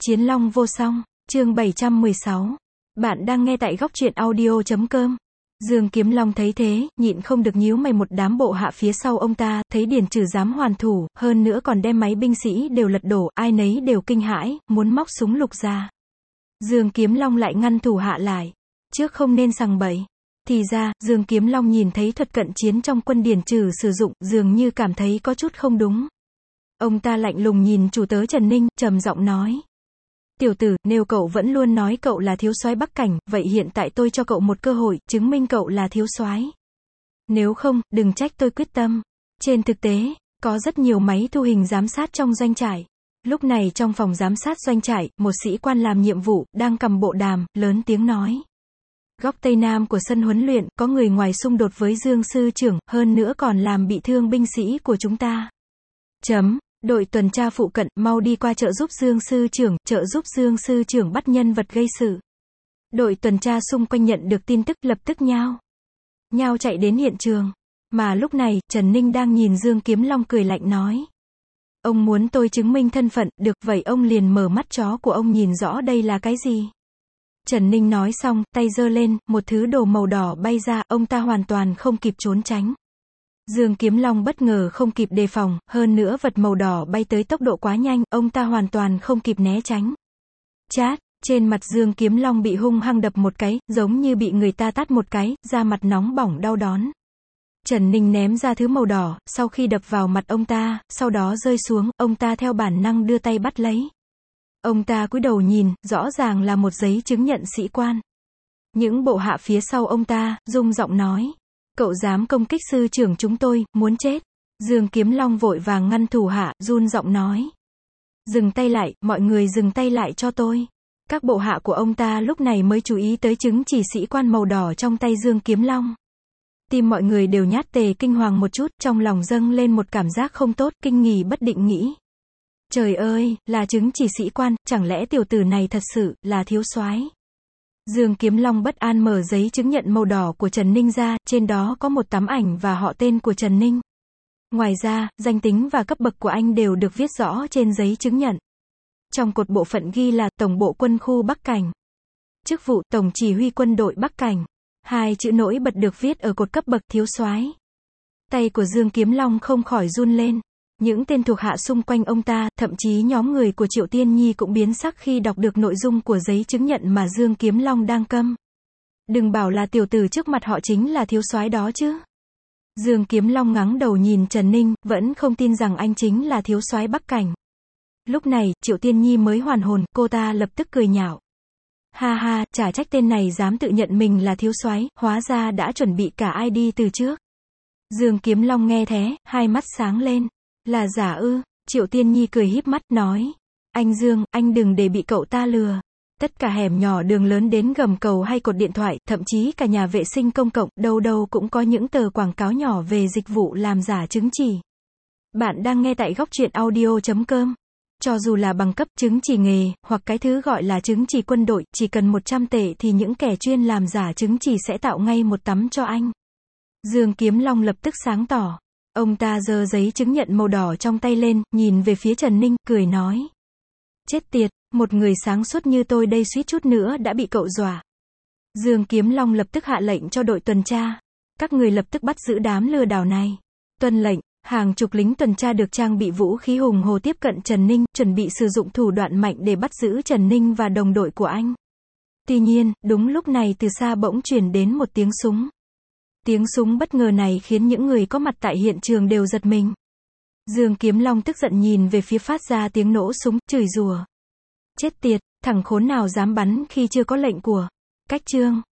Chiến Long vô song, chương 716. Bạn đang nghe tại góc truyện audio.com. Dương Kiếm Long thấy thế, nhịn không được nhíu mày. Một đám bộ hạ phía sau ông ta, thấy Điền Trừ dám hoàn thủ, hơn nữa còn đem máy binh sĩ đều lật đổ, ai nấy đều kinh hãi, muốn móc súng lục ra. Dương Kiếm Long lại ngăn thủ hạ lại. Trước không nên sằng bậy. Thì ra, Dương Kiếm Long nhìn thấy thuật cận chiến trong quân Điền Trừ sử dụng, dường như cảm thấy có chút không đúng. Ông ta lạnh lùng nhìn chủ tớ Trần Ninh, trầm giọng nói. Tiểu tử, nếu cậu vẫn luôn nói cậu là thiếu soái Bắc Cảnh, vậy hiện tại tôi cho cậu một cơ hội, chứng minh cậu là thiếu soái. Nếu không, đừng trách tôi quyết tâm. Trên thực tế, có rất nhiều máy thu hình giám sát trong doanh trại. Lúc này trong phòng giám sát doanh trại, một sĩ quan làm nhiệm vụ, đang cầm bộ đàm, lớn tiếng nói. Góc Tây Nam của sân huấn luyện, có người ngoài xung đột với Dương Sư Trưởng, hơn nữa còn làm bị thương binh sĩ của chúng ta. Đội tuần tra phụ cận, mau đi qua trợ giúp Dương Sư Trưởng, trợ giúp Dương Sư Trưởng bắt nhân vật gây sự. Đội tuần tra xung quanh nhận được tin tức, lập tức nhao chạy đến hiện trường. Mà lúc này, Trần Ninh đang nhìn Dương Kiếm Long cười lạnh nói. Ông muốn tôi chứng minh thân phận, được vậy ông liền mở mắt chó của ông nhìn rõ đây là cái gì. Trần Ninh nói xong, tay giơ lên, một thứ đồ màu đỏ bay ra, ông ta hoàn toàn không kịp trốn tránh. Dương Kiếm Long bất ngờ không kịp đề phòng, hơn nữa vật màu đỏ bay tới tốc độ quá nhanh, ông ta hoàn toàn không kịp né tránh. Chát, trên mặt Dương Kiếm Long bị hung hăng đập một cái, giống như bị người ta tát một cái, da mặt nóng bỏng đau đớn. Trần Ninh ném ra thứ màu đỏ, sau khi đập vào mặt ông ta, sau đó rơi xuống, ông ta theo bản năng đưa tay bắt lấy. Ông ta cúi đầu nhìn, rõ ràng là một giấy chứng nhận sĩ quan. Những bộ hạ phía sau ông ta, rung giọng nói. Cậu dám công kích sư trưởng chúng tôi, muốn chết. Dương Kiếm Long vội vàng ngăn thủ hạ, run giọng nói. Dừng tay lại, mọi người dừng tay lại cho tôi. Các bộ hạ của ông ta lúc này mới chú ý tới chứng chỉ sĩ quan màu đỏ trong tay Dương Kiếm Long. Tim mọi người đều nhát tề kinh hoàng một chút, trong lòng dâng lên một cảm giác không tốt, kinh nghỉ bất định nghĩ. Trời ơi, là chứng chỉ sĩ quan, chẳng lẽ tiểu tử này thật sự là thiếu soái? Dương Kiếm Long bất an mở giấy chứng nhận màu đỏ của Trần Ninh ra, trên đó có một tấm ảnh và họ tên của Trần Ninh. Ngoài ra, danh tính và cấp bậc của anh đều được viết rõ trên giấy chứng nhận. Trong cột bộ phận ghi là Tổng bộ quân khu Bắc Cảnh. Chức vụ Tổng chỉ huy quân đội Bắc Cảnh. Hai chữ nổi bật được viết ở cột cấp bậc thiếu soái. Tay của Dương Kiếm Long không khỏi run lên. Những tên thuộc hạ xung quanh ông ta, thậm chí nhóm người của Triệu Tiên Nhi cũng biến sắc khi đọc được nội dung của giấy chứng nhận mà Dương Kiếm Long đang cầm. Đừng bảo là tiểu tử trước mặt họ chính là thiếu soái đó chứ. Dương Kiếm Long ngẩng đầu nhìn Trần Ninh, vẫn không tin rằng anh chính là thiếu soái Bắc Cảnh. Lúc này, Triệu Tiên Nhi mới hoàn hồn, cô ta lập tức cười nhạo. Ha ha, chả trách tên này dám tự nhận mình là thiếu soái, hóa ra đã chuẩn bị cả ID từ trước. Dương Kiếm Long nghe thế, hai mắt sáng lên. Là giả ư? Triệu Tiên Nhi cười híp mắt, nói. Anh Dương, anh đừng để bị cậu ta lừa. Tất cả hẻm nhỏ đường lớn đến gầm cầu hay cột điện thoại, thậm chí cả nhà vệ sinh công cộng, đâu đâu cũng có những tờ quảng cáo nhỏ về dịch vụ làm giả chứng chỉ. Bạn đang nghe tại góc truyện audio.com. Cho dù là bằng cấp, chứng chỉ nghề, hoặc cái thứ gọi là chứng chỉ quân đội, chỉ cần 100 tệ thì những kẻ chuyên làm giả chứng chỉ sẽ tạo ngay một tấm cho anh. Dương Kiếm Long lập tức sáng tỏ. Ông ta giơ giấy chứng nhận màu đỏ trong tay lên, nhìn về phía Trần Ninh, cười nói. Chết tiệt, một người sáng suốt như tôi đây suýt chút nữa đã bị cậu dọa. Dương Kiếm Long lập tức hạ lệnh cho đội tuần tra. Các người lập tức bắt giữ đám lừa đảo này. Tuân lệnh, hàng chục lính tuần tra được trang bị vũ khí hùng hồ tiếp cận Trần Ninh, chuẩn bị sử dụng thủ đoạn mạnh để bắt giữ Trần Ninh và đồng đội của anh. Tuy nhiên, đúng lúc này từ xa bỗng truyền đến một tiếng súng. Tiếng súng bất ngờ này khiến những người có mặt tại hiện trường đều giật mình. Dương Kiếm Long tức giận nhìn về phía phát ra tiếng nổ súng, chửi rủa. Chết tiệt, thằng khốn nào dám bắn khi chưa có lệnh của cách chương.